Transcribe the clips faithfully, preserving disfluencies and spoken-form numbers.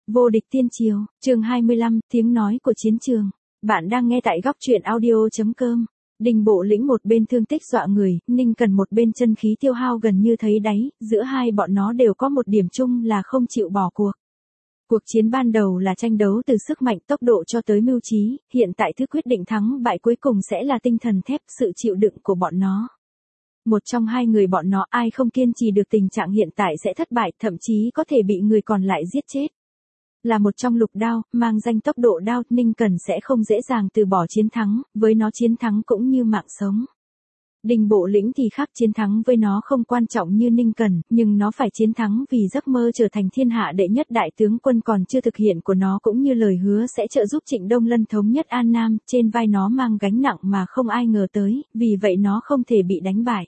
Vô địch tiên triều, chương hai mươi lăm, tiếng nói của chiến trường. Bạn đang nghe tại góc truyện audio.com. Đinh Bộ Lĩnh một bên thương tích dọa người, Ninh Cần một bên chân khí tiêu hao gần như thấy đáy, giữa hai bọn nó đều có một điểm chung là không chịu bỏ cuộc. Cuộc chiến ban đầu là tranh đấu từ sức mạnh tốc độ cho tới mưu trí, hiện tại thứ quyết định thắng bại cuối cùng sẽ là tinh thần thép, sự chịu đựng của bọn nó. Một trong hai người bọn nó ai không kiên trì được tình trạng hiện tại sẽ thất bại, thậm chí có thể bị người còn lại giết chết. Là một trong lục đao, mang danh tốc độ đao, Ninh Cần sẽ không dễ dàng từ bỏ chiến thắng, với nó chiến thắng cũng như mạng sống. Đinh Bộ Lĩnh thì khác, chiến thắng với nó không quan trọng như Ninh Cần, nhưng nó phải chiến thắng vì giấc mơ trở thành thiên hạ đệ nhất đại tướng quân còn chưa thực hiện của nó cũng như lời hứa sẽ trợ giúp Trịnh Đông Lân thống nhất An Nam, trên vai nó mang gánh nặng mà không ai ngờ tới, vì vậy nó không thể bị đánh bại.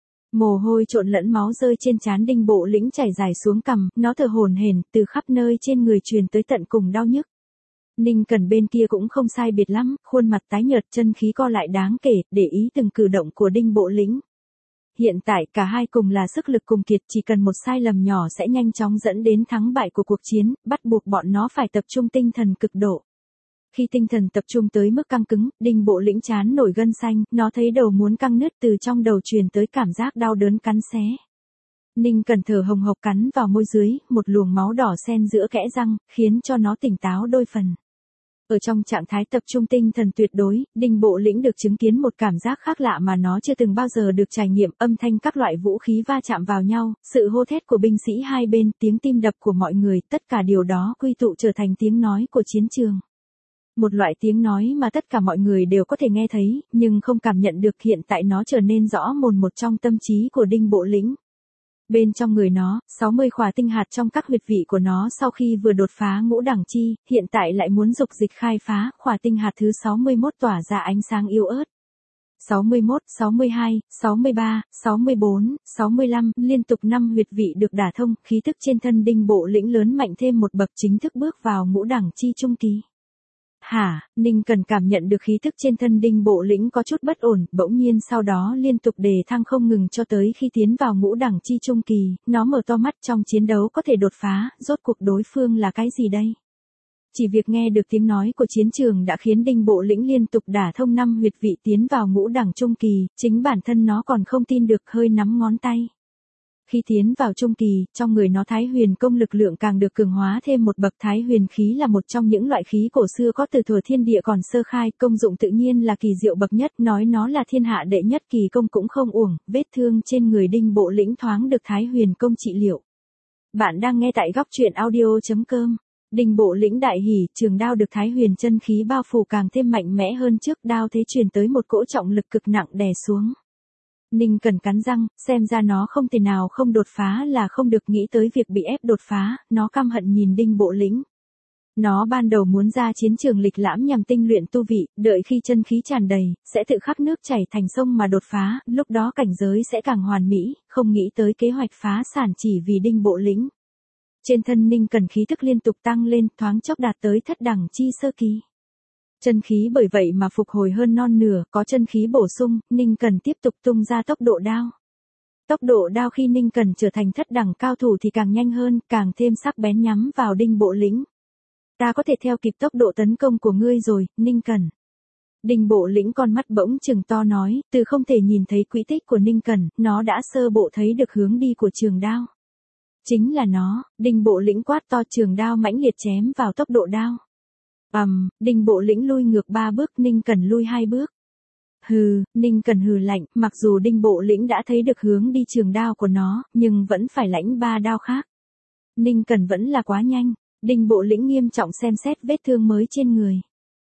Mồ hôi trộn lẫn máu rơi trên trán Đinh Bộ Lĩnh chảy dài xuống cằm, nó thở hổn hển, từ khắp nơi trên người truyền tới tận cùng đau nhức. Ninh Cần bên kia cũng không sai biệt lắm, khuôn mặt tái nhợt, chân khí co lại đáng kể, để ý từng cử động của Đinh Bộ Lĩnh. Hiện tại cả hai cùng là sức lực cùng kiệt, chỉ cần một sai lầm nhỏ sẽ nhanh chóng dẫn đến thắng bại của cuộc chiến, bắt buộc bọn nó phải tập trung tinh thần cực độ. Khi tinh thần tập trung tới mức căng cứng, Đinh Bộ Lĩnh chán nổi gân xanh, nó thấy đầu muốn căng nứt, từ trong đầu truyền tới cảm giác đau đớn cắn xé. Ninh Cần thở hồng hộc cắn vào môi dưới, một luồng máu đỏ xen giữa kẽ răng, khiến cho nó tỉnh táo đôi phần. Ở trong trạng thái tập trung tinh thần tuyệt đối, Đinh Bộ Lĩnh được chứng kiến một cảm giác khác lạ mà nó chưa từng bao giờ được trải nghiệm, âm thanh các loại vũ khí va chạm vào nhau, sự hô thét của binh sĩ hai bên, tiếng tim đập của mọi người, tất cả điều đó quy tụ trở thành tiếng nói của chiến trường. Một loại tiếng nói mà tất cả mọi người đều có thể nghe thấy, nhưng không cảm nhận được, hiện tại nó trở nên rõ mồn một trong tâm trí của Đinh Bộ Lĩnh. Bên trong người nó, sáu mươi khỏa tinh hạt trong các huyệt vị của nó sau khi vừa đột phá ngũ đẳng chi, hiện tại lại muốn dục dịch khai phá, khỏa tinh hạt thứ sáu mươi mốt tỏa ra ánh sáng yếu ớt. sáu mươi mốt, sáu mươi hai, sáu mươi ba, sáu mươi bốn, sáu mươi lăm, liên tục năm huyệt vị được đả thông, khí tức trên thân Đinh Bộ Lĩnh lớn mạnh thêm một bậc, chính thức bước vào ngũ đẳng chi trung kỳ. Hả, Ninh Cần cảm nhận được khí thức trên thân Đinh Bộ Lĩnh có chút bất ổn, bỗng nhiên sau đó liên tục đề thăng không ngừng cho tới khi tiến vào ngũ đẳng chi trung kỳ, nó mở to mắt, trong chiến đấu có thể đột phá, rốt cuộc đối phương là cái gì đây? Chỉ việc nghe được tiếng nói của chiến trường đã khiến Đinh Bộ Lĩnh liên tục đả thông năm huyệt vị tiến vào ngũ đẳng trung kỳ, chính bản thân nó còn không tin được, hơi nắm ngón tay. Khi tiến vào trung kỳ, trong người nó Thái Huyền công lực lượng càng được cường hóa thêm một bậc. Thái Huyền khí là một trong những loại khí cổ xưa có từ thuở thiên địa còn sơ khai, công dụng tự nhiên là kỳ diệu bậc nhất, nói nó là thiên hạ đệ nhất kỳ công cũng không uổng, vết thương trên người Đinh Bộ Lĩnh thoáng được Thái Huyền công trị liệu. Bạn đang nghe tại góc truyện audio.com. Đinh Bộ Lĩnh đại hỉ, trường đao được Thái Huyền chân khí bao phủ càng thêm mạnh mẽ hơn trước, đao thế truyền tới một cỗ trọng lực cực nặng đè xuống. Ninh Cần cắn răng, xem ra nó không thể nào không đột phá là không được, nghĩ tới việc bị ép đột phá, nó căm hận nhìn Đinh Bộ Lĩnh. Nó ban đầu muốn ra chiến trường lịch lãm nhằm tinh luyện tu vị, đợi khi chân khí tràn đầy, sẽ tự khắc nước chảy thành sông mà đột phá, lúc đó cảnh giới sẽ càng hoàn mỹ, không nghĩ tới kế hoạch phá sản chỉ vì Đinh Bộ Lĩnh. Trên thân Ninh Cần khí tức liên tục tăng lên, thoáng chốc đạt tới thất đẳng chi sơ kỳ. Chân khí bởi vậy mà phục hồi hơn non nửa, có chân khí bổ sung, Ninh Cần tiếp tục tung ra tốc độ đao. Tốc độ đao khi Ninh Cần trở thành thất đẳng cao thủ thì càng nhanh hơn, càng thêm sắc bén nhắm vào Đinh Bộ Lĩnh. Ta có thể theo kịp tốc độ tấn công của ngươi rồi, Ninh Cần. Đinh Bộ Lĩnh con mắt bỗng trừng to nói, từ không thể nhìn thấy quỹ tích của Ninh Cần, nó đã sơ bộ thấy được hướng đi của trường đao. Chính là nó, Đinh Bộ Lĩnh quát to, trường đao mãnh liệt chém vào tốc độ đao. Ầm, um, Đinh Bộ Lĩnh lui ngược ba bước, Ninh Cần lui hai bước. Hừ, Ninh Cần hừ lạnh, mặc dù Đinh Bộ Lĩnh đã thấy được hướng đi trường đao của nó, nhưng vẫn phải lãnh ba đao khác. Ninh Cần vẫn là quá nhanh, Đinh Bộ Lĩnh nghiêm trọng xem xét vết thương mới trên người.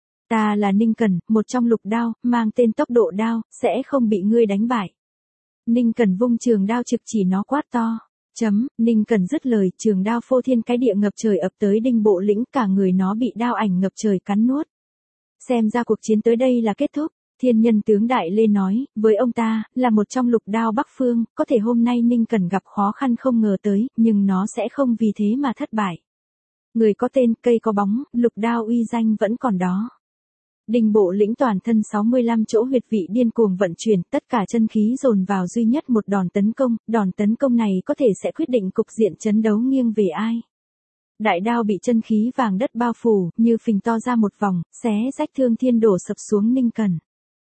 Ta là Ninh Cần, một trong lục đao, mang tên tốc độ đao, sẽ không bị ngươi đánh bại. Ninh Cần vung trường đao trực chỉ nó quát to. Chấm, Ninh Cần dứt lời, trường đao phô thiên cái địa ngập trời ập tới Đinh Bộ Lĩnh, cả người nó bị đao ảnh ngập trời cắn nuốt. Xem ra cuộc chiến tới đây là kết thúc, Thiên Nhân tướng Đại Lê nói, với ông ta, là một trong lục đao Bắc Phương, có thể hôm nay Ninh Cần gặp khó khăn không ngờ tới, nhưng nó sẽ không vì thế mà thất bại. Người có tên, cây có bóng, lục đao uy danh vẫn còn đó. Đinh Bộ Lĩnh toàn thân sáu mươi lăm chỗ huyệt vị điên cuồng vận chuyển, tất cả chân khí dồn vào duy nhất một đòn tấn công, đòn tấn công này có thể sẽ quyết định cục diện chiến đấu nghiêng về ai. Đại đao bị chân khí vàng đất bao phủ, như phình to ra một vòng, xé rách Thương Thiên đổ sập xuống Ninh Cẩn.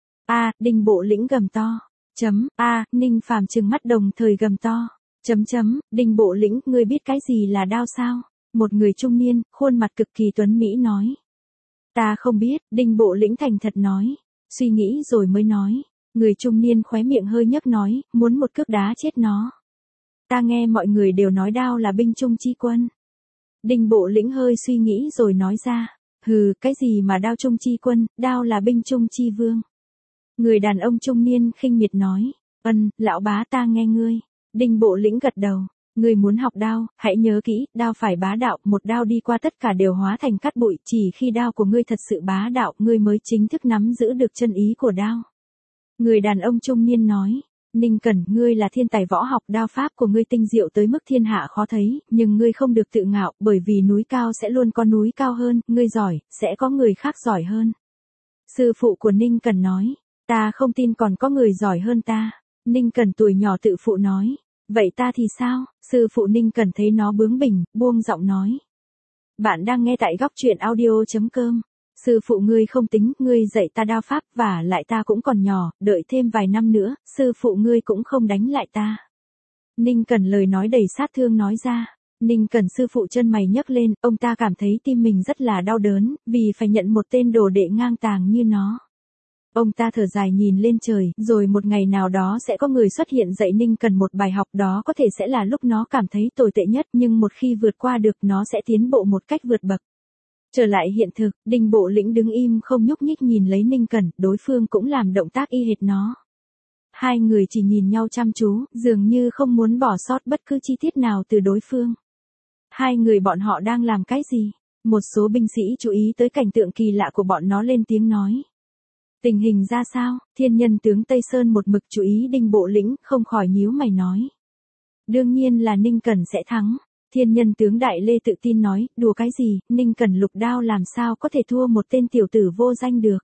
A, Đinh Bộ Lĩnh gầm to. Chấm, A, Ninh Phàm trừng mắt đồng thời gầm to. Chấm chấm, Đinh Bộ Lĩnh, ngươi biết cái gì là đao sao? Một người trung niên, khuôn mặt cực kỳ tuấn mỹ nói. Ta không biết, Đinh Bộ Lĩnh thành thật nói. Suy nghĩ rồi mới nói. Người trung niên khóe miệng hơi nhấc nói, muốn một cước đá chết nó. Ta nghe mọi người đều nói đao là binh trung chi quân. Đinh Bộ Lĩnh hơi suy nghĩ rồi nói ra. Hừ, cái gì mà đao trung chi quân, đao là binh trung chi vương. Người đàn ông trung niên khinh miệt nói. Ân, lão bá ta nghe ngươi. Đinh Bộ Lĩnh gật đầu. Ngươi muốn học đao, hãy nhớ kỹ, đao phải bá đạo, một đao đi qua tất cả đều hóa thành cát bụi, chỉ khi đao của ngươi thật sự bá đạo, ngươi mới chính thức nắm giữ được chân ý của đao. Người đàn ông trung niên nói, Ninh Cẩn, ngươi là thiên tài võ học, đao pháp của ngươi tinh diệu tới mức thiên hạ khó thấy, nhưng ngươi không được tự ngạo, bởi vì núi cao sẽ luôn có núi cao hơn, ngươi giỏi, sẽ có người khác giỏi hơn. Sư phụ của Ninh Cẩn nói, ta không tin còn có người giỏi hơn ta. Ninh Cẩn tuổi nhỏ tự phụ nói. Vậy ta thì sao? Sư phụ Ninh Cẩn thấy nó bướng bỉnh, buông giọng nói. Bạn đang nghe tại góc truyện audio chấm com. Sư phụ ngươi không tính, ngươi dạy ta đao pháp, và lại ta cũng còn nhỏ, đợi thêm vài năm nữa, sư phụ ngươi cũng không đánh lại ta. Ninh Cẩn lời nói đầy sát thương nói ra. Ninh Cẩn sư phụ chân mày nhấc lên, ông ta cảm thấy tim mình rất là đau đớn, vì phải nhận một tên đồ đệ ngang tàng như nó. Ông ta thở dài nhìn lên trời, rồi một ngày nào đó sẽ có người xuất hiện dạy Ninh Cẩn một bài học, đó có thể sẽ là lúc nó cảm thấy tồi tệ nhất, nhưng một khi vượt qua được nó sẽ tiến bộ một cách vượt bậc. Trở lại hiện thực, Đinh Bộ Lĩnh đứng im không nhúc nhích nhìn lấy Ninh Cẩn, đối phương cũng làm động tác y hệt nó. Hai người chỉ nhìn nhau chăm chú, dường như không muốn bỏ sót bất cứ chi tiết nào từ đối phương. Hai người bọn họ đang làm cái gì? Một số binh sĩ chú ý tới cảnh tượng kỳ lạ của bọn nó lên tiếng nói. Tình hình ra sao? Thiên nhân tướng Tây Sơn một mực chú ý Đinh Bộ Lĩnh, không khỏi nhíu mày nói. Đương nhiên là Ninh Cẩn sẽ thắng. Thiên nhân tướng Đại Lê tự tin nói, đùa cái gì, Ninh Cẩn lục đao làm sao có thể thua một tên tiểu tử vô danh được.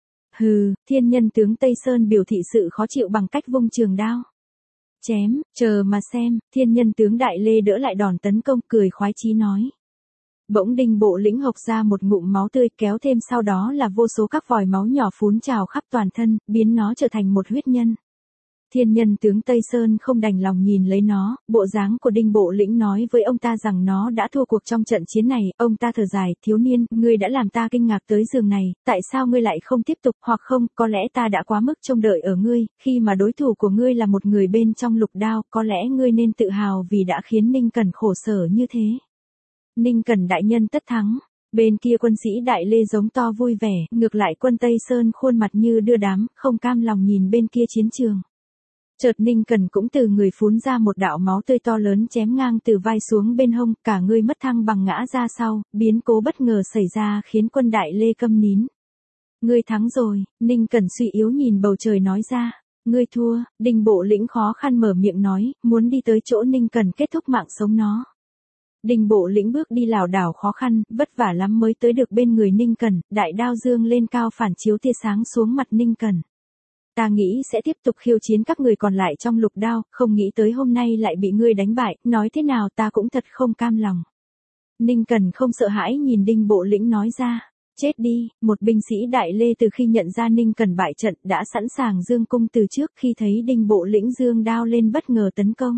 Hừ, thiên nhân tướng Tây Sơn biểu thị sự khó chịu bằng cách vung trường đao. Chém, chờ mà xem, thiên nhân tướng Đại Lê đỡ lại đòn tấn công, cười khoái chí nói. Bỗng Đinh Bộ Lĩnh hộc ra một ngụm máu tươi, kéo thêm sau đó là vô số các vòi máu nhỏ phún trào khắp toàn thân, biến nó trở thành một huyết nhân. Thiên nhân tướng Tây Sơn không đành lòng nhìn lấy nó, bộ dáng của Đinh Bộ Lĩnh nói với ông ta rằng nó đã thua cuộc trong trận chiến này, ông ta thở dài, thiếu niên, ngươi đã làm ta kinh ngạc tới giường này, tại sao ngươi lại không tiếp tục, hoặc không, có lẽ ta đã quá mức trông đợi ở ngươi, khi mà đối thủ của ngươi là một người bên trong lục đao, có lẽ ngươi nên tự hào vì đã khiến Ninh Cẩn khổ sở như thế. Ninh Cẩn đại nhân tất thắng. Bên kia quân sĩ Đại Lê giống to vui vẻ, ngược lại quân Tây Sơn khuôn mặt như đưa đám, không cam lòng nhìn bên kia chiến trường. Chợt Ninh Cẩn cũng từ người phún ra một đạo máu tươi to lớn chém ngang từ vai xuống bên hông, cả người mất thăng bằng ngã ra sau, biến cố bất ngờ xảy ra khiến quân Đại Lê câm nín. Ngươi thắng rồi, Ninh Cẩn suy yếu nhìn bầu trời nói ra. Ngươi thua, Đinh Bộ Lĩnh khó khăn mở miệng nói, muốn đi tới chỗ Ninh Cẩn kết thúc mạng sống nó. Đinh Bộ Lĩnh bước đi lảo đảo khó khăn, vất vả lắm mới tới được bên người Ninh Cẩn, đại đao dương lên cao phản chiếu tia sáng xuống mặt Ninh Cẩn. Ta nghĩ sẽ tiếp tục khiêu chiến các người còn lại trong lục đao, không nghĩ tới hôm nay lại bị ngươi đánh bại, nói thế nào ta cũng thật không cam lòng. Ninh Cẩn không sợ hãi nhìn Đinh Bộ Lĩnh nói ra. Chết đi, một binh sĩ Đại Lê từ khi nhận ra Ninh Cẩn bại trận đã sẵn sàng dương cung từ trước, khi thấy Đinh Bộ Lĩnh dương đao lên bất ngờ tấn công.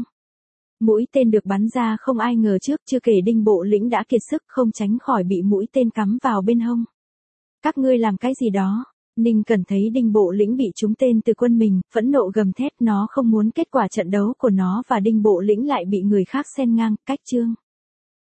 Mũi tên được bắn ra không ai ngờ trước, chưa kể Đinh Bộ Lĩnh đã kiệt sức không tránh khỏi bị mũi tên cắm vào bên hông. Các ngươi làm cái gì đó? Ninh Cẩn thấy Đinh Bộ Lĩnh bị trúng tên từ quân mình, phẫn nộ gầm thét, nó không muốn kết quả trận đấu của nó và Đinh Bộ Lĩnh lại bị người khác xen ngang, cách chương.